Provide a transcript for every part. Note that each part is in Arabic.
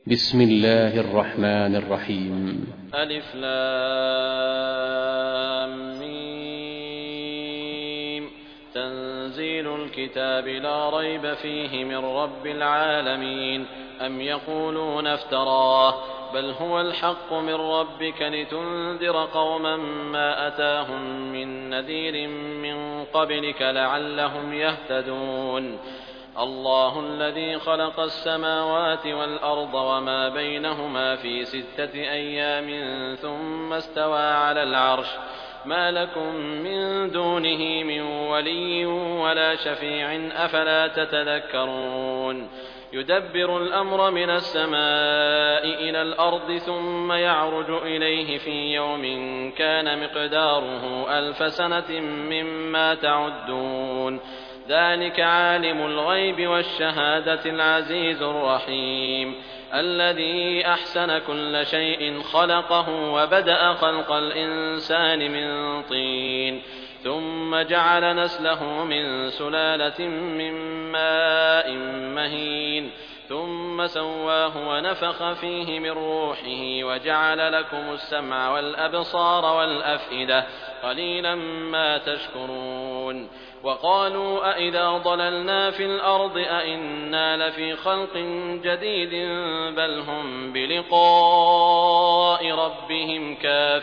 بسم الله الرحمن الرحيم. ألف لام ميم. تنزيل الكتاب لا ريب فيه من رب العالمين. أم يقولون افتراه بل هو الحق من ربك لتنذر قوما ما أتاهم من نذير من قبلك لعلهم يهتدون. الله الذي خلق السماوات والأرض وما بينهما في 6 أيام ثم استوى على العرش ما لكم من دونه من ولي ولا شفيع أفلا تتذكرون. يدبر الأمر من السماء إلى الأرض ثم يعرج إليه في يوم كان مقداره 1000 سنة مما تعدون. ذلك عالم الغيب والشهادة العزيز الرحيم الذي أحسن كل شيء خلقه وبدأ خلق الإنسان من طين ثم جعل نسله من سلالة من ماء مهين ثم سواه ونفخ فيه من روحه وجعل لكم السمع والأبصار والأفئدة قليلا ما تشكرون. وقالوا أئذا ضللنا في الأرض أئنا لفي خلق جديد بل هم بلقاء ربهم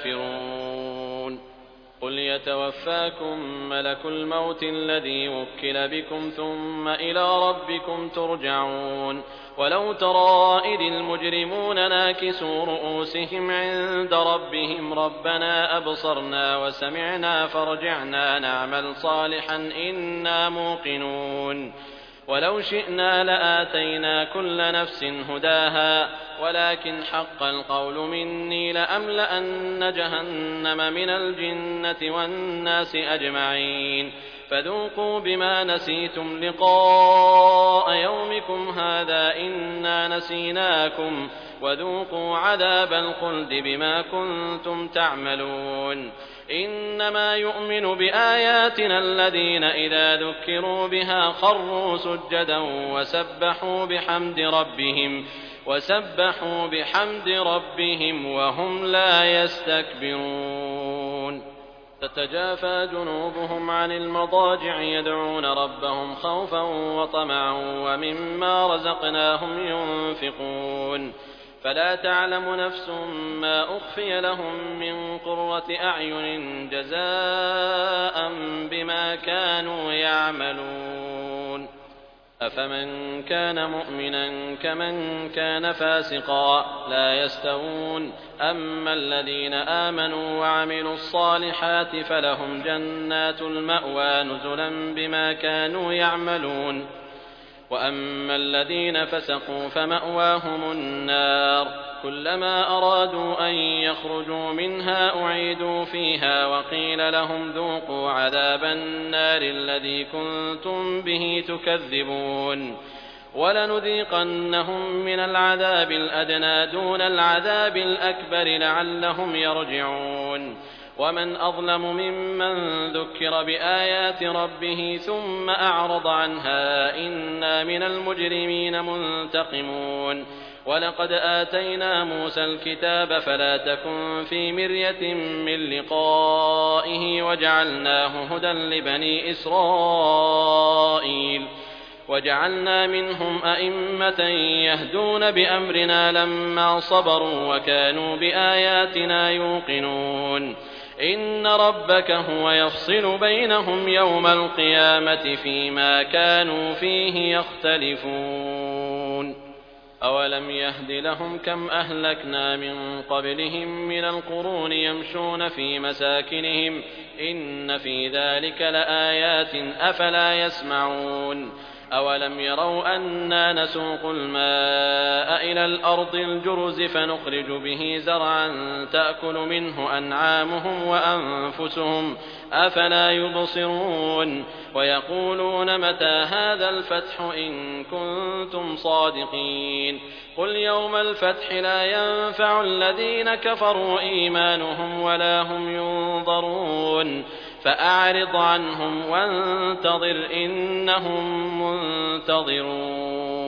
كافرون. قل يتوفاكم ملك الموت الذي وكل بكم ثم إلى ربكم ترجعون. ولو ترى إذ المجرمون ناكسوا رؤوسهم عند ربهم ربنا أبصرنا وسمعنا فارجعنا نعمل صالحا إنا موقنون. ولو شئنا لآتينا كل نفس هداها ولكن حق القول مني لأملأن جهنم من الجنة والناس أجمعين. فذوقوا بما نسيتم لقاء يومكم هذا إنا نسيناكم وذوقوا عذاب الخلد بما كنتم تعملون. إنما يؤمن بآياتنا الذين إذا ذكروا بها خروا سجدا وسبحوا بحمد ربهم وهم لا يستكبرون. تتجافى جنوبهم عن المضاجع يدعون ربهم خوفا وطمعا ومما رزقناهم ينفقون. فلا تعلم نفس ما أخفي لهم من قرة أعين جزاء بما كانوا يعملون. أفمن كان مؤمنا كمن كان فاسقا لا يستوون. أما الذين آمنوا وعملوا الصالحات فلهم جنات المأوى نزلا بما كانوا يعملون. وأما الذين فسقوا فمأواهم النار كلما أرادوا أن يخرجوا منها أعيدوا فيها وقيل لهم ذوقوا عذاب النار الذي كنتم به تكذبون. ولنذيقنهم من العذاب الأدنى دون العذاب الأكبر لعلهم يرجعون. ومن أظلم ممن ذكر بآيات ربه ثم أعرض عنها إنا من المجرمين منتقمون. ولقد آتينا موسى الكتاب فلا تكن في مرية من لقائه وجعلناه هدى لبني إسرائيل وجعلنا منهم أئمة يهدون بأمرنا لما صبروا وكانوا بآياتنا يوقنون. إن ربك هو يفصل بينهم يوم القيامة فيما كانوا فيه يختلفون. أولم يهد لهم كم أهلكنا من قبلهم من القرون يمشون في مساكنهم إن في ذلك لآيات أفلا يسمعون. أولم يروا أنا نسوق الماء إلى الأرض الجرز فنخرج به زرعا تأكل منه أنعامهم وأنفسهم أفلا يبصرون. ويقولون متى هذا الفتح إن كنتم صادقين. قل يوم الفتح لا ينفع الذين كفروا إيمانهم ولا هم ينظرون. فأعرض عنهم وانتظر إنهم منتظرون.